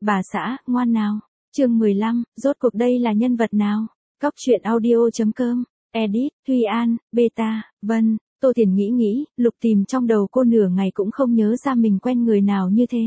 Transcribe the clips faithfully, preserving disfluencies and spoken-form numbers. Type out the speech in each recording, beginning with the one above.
Bà xã, ngoan nào. Chương mười lăm, rốt cuộc đây là nhân vật nào? Góc truyện audio chấm com, edit, Huy An, beta, Vân. Tô Thiền nghĩ nghĩ, lục tìm trong đầu cô nửa ngày cũng không nhớ ra mình quen người nào như thế.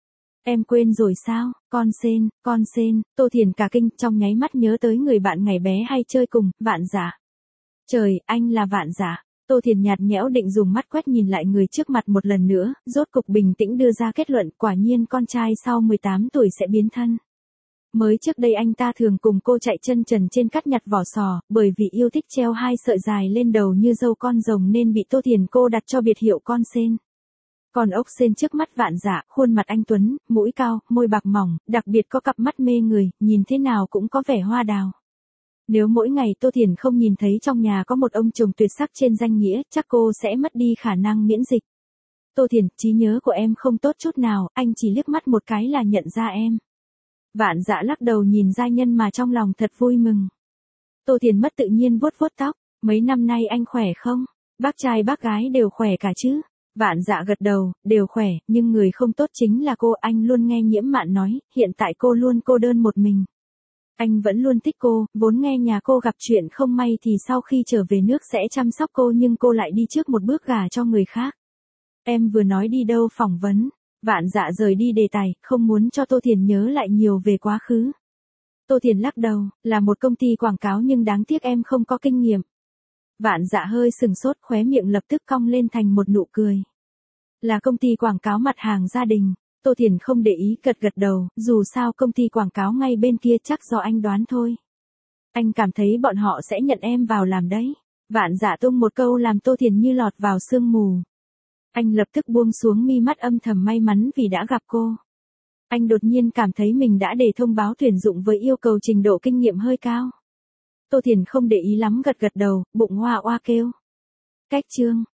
Em quên rồi sao, con Sên, con Sên. Tô Thiền cả kinh, trong nháy mắt nhớ tới người bạn ngày bé hay chơi cùng, Vạn Dạ. Trời, anh là Vạn Dạ. Tô Thiền nhạt nhẽo định dùng mắt quét nhìn lại người trước mặt một lần nữa, rốt cục bình tĩnh đưa ra kết luận, quả nhiên con trai sau mười tám tuổi sẽ biến thân. Mới trước đây anh ta thường cùng cô chạy chân trần trên cát nhặt vỏ sò, bởi vì yêu thích treo hai sợi dài lên đầu như râu con rồng nên bị Tô Thiền cô đặt cho biệt hiệu con Sên. Còn ốc sên trước mắt Vạn Dạ, khuôn mặt anh tuấn, mũi cao, môi bạc mỏng, đặc biệt có cặp mắt mê người, nhìn thế nào cũng có vẻ hoa đào. Nếu mỗi ngày Tô Thiền không nhìn thấy trong nhà có một ông chồng tuyệt sắc trên danh nghĩa, chắc cô sẽ mất đi khả năng miễn dịch. Tô Thiền, trí nhớ của em không tốt chút nào, anh chỉ liếc mắt một cái là nhận ra em. Vạn Dạ lắc đầu nhìn giai nhân mà trong lòng thật vui mừng. Tô Thiền mất tự nhiên vuốt vuốt tóc, mấy năm nay anh khỏe không? Bác trai bác gái đều khỏe cả chứ? Vạn Dạ gật đầu, đều khỏe, nhưng người không tốt chính là cô. Anh luôn nghe Nhiễm Mạn nói, hiện tại cô luôn cô đơn một mình. Anh vẫn luôn thích cô, vốn nghe nhà cô gặp chuyện không may thì sau khi trở về nước sẽ chăm sóc cô, nhưng cô lại đi trước một bước gả cho người khác. Em vừa nói đi đâu phỏng vấn? Vạn Dạ rời đi đề tài, không muốn cho Tô Thiền nhớ lại nhiều về quá khứ. Tô Thiền lắc đầu, là một công ty quảng cáo nhưng đáng tiếc em không có kinh nghiệm. Vạn Dạ hơi sừng sốt, khóe miệng lập tức cong lên thành một nụ cười. Là công ty quảng cáo mặt hàng gia đình. Tô Thiền không để ý, gật gật đầu, dù sao công ty quảng cáo ngay bên kia chắc do anh đoán thôi. Anh cảm thấy bọn họ sẽ nhận em vào làm đấy. Vạn Dạ tung một câu làm Tô Thiền như lọt vào sương mù. Anh lập tức buông xuống mi mắt, âm thầm may mắn vì đã gặp cô. Anh đột nhiên cảm thấy mình đã để thông báo tuyển dụng với yêu cầu trình độ kinh nghiệm hơi cao. Tô Thiền không để ý lắm, gật gật đầu, bụng oa oa kêu. Cách chương.